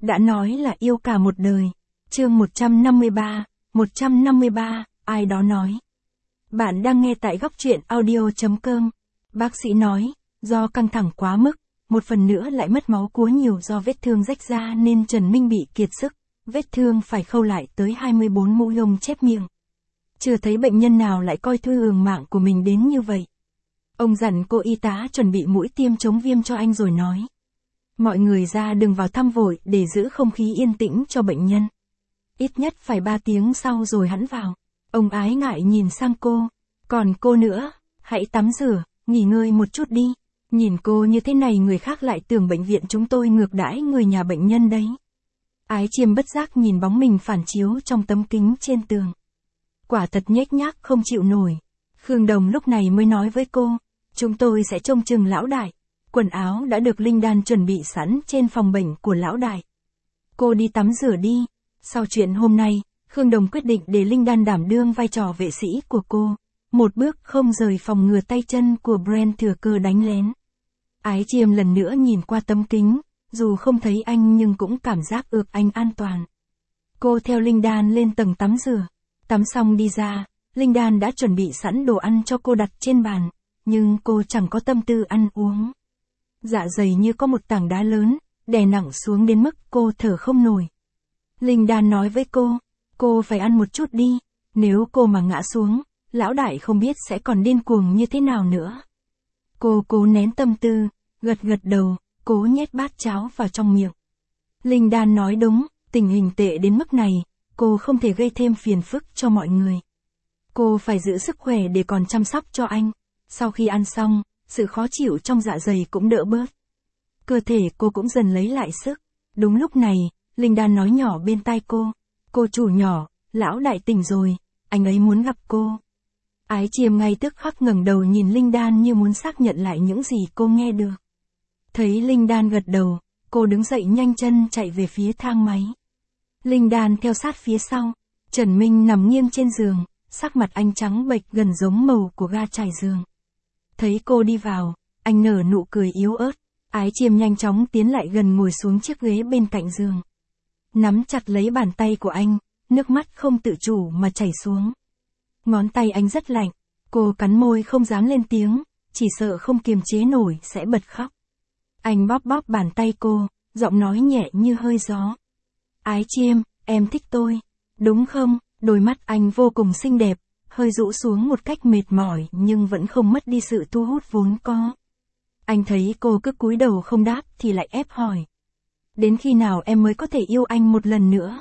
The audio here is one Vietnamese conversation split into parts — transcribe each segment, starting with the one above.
đã nói là yêu cả một đời. Chương 153, ai đó nói. Bạn đang nghe tại góc truyện audio.com. Bác sĩ nói, do căng thẳng quá mức, một phần nữa lại mất máu quá nhiều do vết thương rách ra nên Trần Minh bị kiệt sức, vết thương phải khâu lại tới 24 mũi lông chép miệng. Chưa thấy bệnh nhân nào lại coi thương mạng của mình đến như vậy. Ông dặn cô y tá chuẩn bị mũi tiêm chống viêm cho anh rồi nói. Mọi người ra đừng vào thăm vội để giữ không khí yên tĩnh cho bệnh nhân. Ít nhất phải 3 tiếng sau rồi hẵng vào. Ông ái ngại nhìn sang cô. Còn cô nữa, hãy tắm rửa, nghỉ ngơi một chút đi. Nhìn cô như thế này người khác lại tưởng bệnh viện chúng tôi ngược đãi người nhà bệnh nhân đấy. Ái Chiêm bất giác nhìn bóng mình phản chiếu trong tấm kính trên tường. Quả thật nhếch nhác không chịu nổi. Khương Đồng lúc này mới nói với cô, chúng tôi sẽ trông chừng lão đại. Quần áo đã được Linh Đan chuẩn bị sẵn trên phòng bệnh của lão đại. Cô đi tắm rửa đi. Sau chuyện hôm nay, Khương Đồng quyết định để Linh Đan đảm đương vai trò vệ sĩ của cô. Một bước không rời phòng ngừa tay chân của Brent thừa cơ đánh lén. Ái Chiêm lần nữa nhìn qua tấm kính, dù không thấy anh nhưng cũng cảm giác ược anh an toàn. Cô theo Linh Đan lên tầng tắm rửa. Tắm xong đi ra, Linh Đan đã chuẩn bị sẵn đồ ăn cho cô đặt trên bàn, nhưng cô chẳng có tâm tư ăn uống. Dạ dày như có một tảng đá lớn, đè nặng xuống đến mức cô thở không nổi. Linh Đan nói với cô phải ăn một chút đi, nếu cô mà ngã xuống, lão đại không biết sẽ còn điên cuồng như thế nào nữa. Cô cố nén tâm tư, gật đầu, cố nhét bát cháo vào trong miệng. Linh Đan nói đúng, tình hình tệ đến mức này, cô không thể gây thêm phiền phức cho mọi người. Cô phải giữ sức khỏe để còn chăm sóc cho anh. Sau khi ăn xong, sự khó chịu trong dạ dày cũng đỡ bớt. Cơ thể cô cũng dần lấy lại sức. Đúng lúc này, Linh Đan nói nhỏ bên tai cô chủ nhỏ, lão đại tỉnh rồi, anh ấy muốn gặp cô. Ái Chiêm ngay tức khắc ngẩng đầu nhìn Linh Đan như muốn xác nhận lại những gì cô nghe được. Thấy Linh Đan gật đầu, cô đứng dậy nhanh chân chạy về phía thang máy. Linh Đan theo sát phía sau. Trần Minh nằm nghiêng trên giường, sắc mặt anh trắng bệch gần giống màu của ga trải giường. Thấy cô đi vào, anh nở nụ cười yếu ớt. Ái Chiêm nhanh chóng tiến lại gần ngồi xuống chiếc ghế bên cạnh giường. Nắm chặt lấy bàn tay của anh, nước mắt không tự chủ mà chảy xuống. Ngón tay anh rất lạnh, cô cắn môi không dám lên tiếng, chỉ sợ không kiềm chế nổi sẽ bật khóc. Anh bóp bàn tay cô, giọng nói nhẹ như hơi gió. Ái Chiêm, em thích tôi, đúng không? Đôi mắt anh vô cùng xinh đẹp, hơi rũ xuống một cách mệt mỏi nhưng vẫn không mất đi sự thu hút vốn có. Anh thấy cô cứ cúi đầu không đáp thì lại ép hỏi. Đến khi nào em mới có thể yêu anh một lần nữa?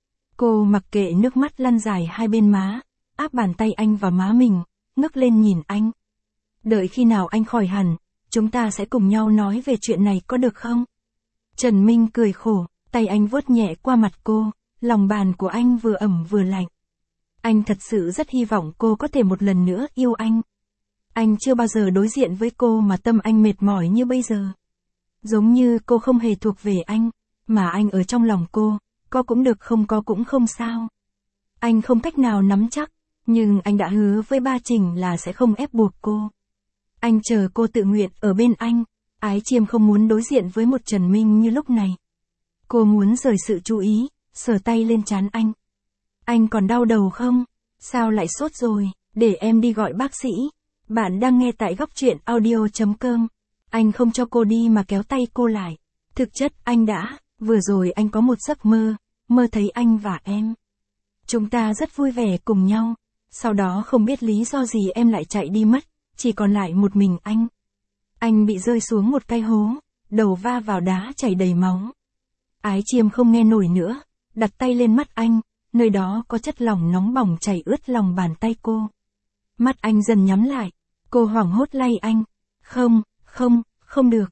Cô mặc kệ nước mắt lăn dài hai bên má, áp bàn tay anh vào má mình, ngước lên nhìn anh. Đợi khi nào anh khỏi hẳn, chúng ta sẽ cùng nhau nói về chuyện này có được không? Trần Minh cười khổ, tay anh vuốt nhẹ qua mặt cô, lòng bàn của anh vừa ẩm vừa lạnh. Anh thật sự rất hy vọng cô có thể một lần nữa yêu anh. Anh chưa bao giờ đối diện với cô mà tâm anh mệt mỏi như bây giờ. Giống như cô không hề thuộc về anh, mà anh ở trong lòng cô, có cũng được không có cũng không sao. Anh không cách nào nắm chắc, nhưng anh đã hứa với ba Trình là sẽ không ép buộc cô. Anh chờ cô tự nguyện ở bên anh. Ái Chiêm không muốn đối diện với một Trần Minh như lúc này. Cô muốn rời sự chú ý, sờ tay lên trán anh. Anh còn đau đầu không? Sao lại sốt rồi? Để em đi gọi bác sĩ. Bạn đang nghe tại góc truyện audio.com. Anh không cho cô đi mà kéo tay cô lại. Thực chất anh đã, vừa rồi anh có một giấc mơ, mơ thấy anh và em. Chúng ta rất vui vẻ cùng nhau. Sau đó không biết lý do gì em lại chạy đi mất, chỉ còn lại một mình anh. Anh bị rơi xuống một cái hố, đầu va vào đá chảy đầy máu. Ái Chiêm không nghe nổi nữa, đặt tay lên mắt anh, nơi đó có chất lỏng nóng bỏng chảy ướt lòng bàn tay cô. Mắt anh dần nhắm lại, cô hoảng hốt lay anh. Không được,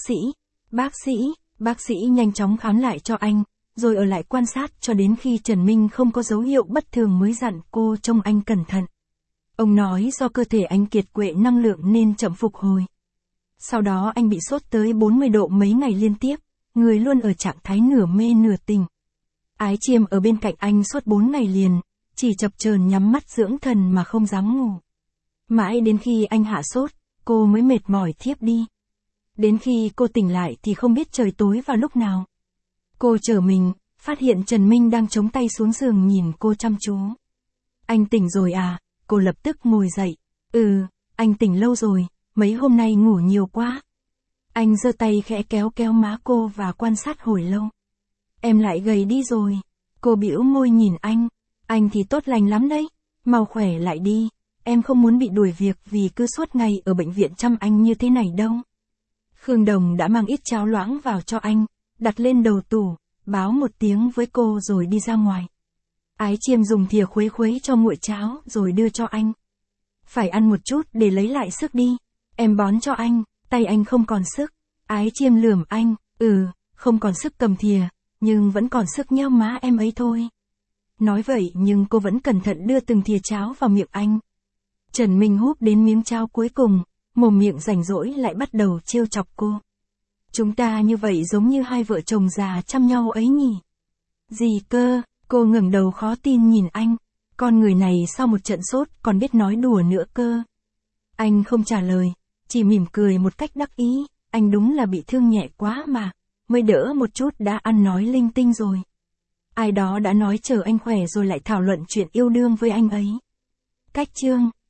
bác sĩ nhanh chóng khám lại cho anh, rồi ở lại quan sát cho đến khi Trần Minh không có dấu hiệu bất thường mới dặn cô trông anh cẩn thận. Ông nói do cơ thể anh kiệt quệ năng lượng nên chậm phục hồi. Sau đó anh bị sốt tới 40 độ mấy ngày liên tiếp, người luôn ở trạng thái nửa mê nửa tỉnh. Ái Chiêm ở bên cạnh anh suốt 4 ngày liền, chỉ chập chờn nhắm mắt dưỡng thần mà không dám ngủ. Mãi đến khi anh hạ sốt, cô mới mệt mỏi thiếp đi. Đến khi cô tỉnh lại thì không biết trời tối vào lúc nào. Cô trở mình, phát hiện Trần Minh đang chống tay xuống giường nhìn cô chăm chú. Anh tỉnh rồi à? Cô lập tức ngồi dậy. Ừ, anh tỉnh lâu rồi, mấy hôm nay ngủ nhiều quá. Anh giơ tay khẽ kéo kéo má cô và quan sát hồi lâu. Em lại gầy đi rồi. Cô bĩu môi nhìn anh thì tốt lành lắm đấy, mau khỏe lại đi. Em không muốn bị đuổi việc vì cứ suốt ngày ở bệnh viện chăm anh như thế này đâu. Khương Đồng đã mang ít cháo loãng vào cho anh, đặt lên đầu tủ, báo một tiếng với cô rồi đi ra ngoài. Ái Chiêm dùng thìa khuấy khuấy cho nguội cháo rồi đưa cho anh. Phải ăn một chút để lấy lại sức đi. Em bón cho anh, tay anh không còn sức. Ái Chiêm lườm anh, không còn sức cầm thìa, nhưng vẫn còn sức nhéo má em ấy thôi. Nói vậy nhưng cô vẫn cẩn thận đưa từng thìa cháo vào miệng anh. Trần Minh húp đến miếng cháo cuối cùng, mồm miệng rảnh rỗi lại bắt đầu trêu chọc cô. Chúng ta như vậy giống như hai vợ chồng già chăm nhau ấy nhỉ? Gì cơ? Cô ngẩng đầu khó tin nhìn anh. Con người này sau một trận sốt còn biết nói đùa nữa cơ. Anh không trả lời, chỉ mỉm cười một cách đắc ý. Anh đúng là bị thương nhẹ quá mà, mới đỡ một chút đã ăn nói linh tinh rồi. Ai đó đã nói chờ anh khỏe rồi lại thảo luận chuyện yêu đương với anh ấy. Cách chương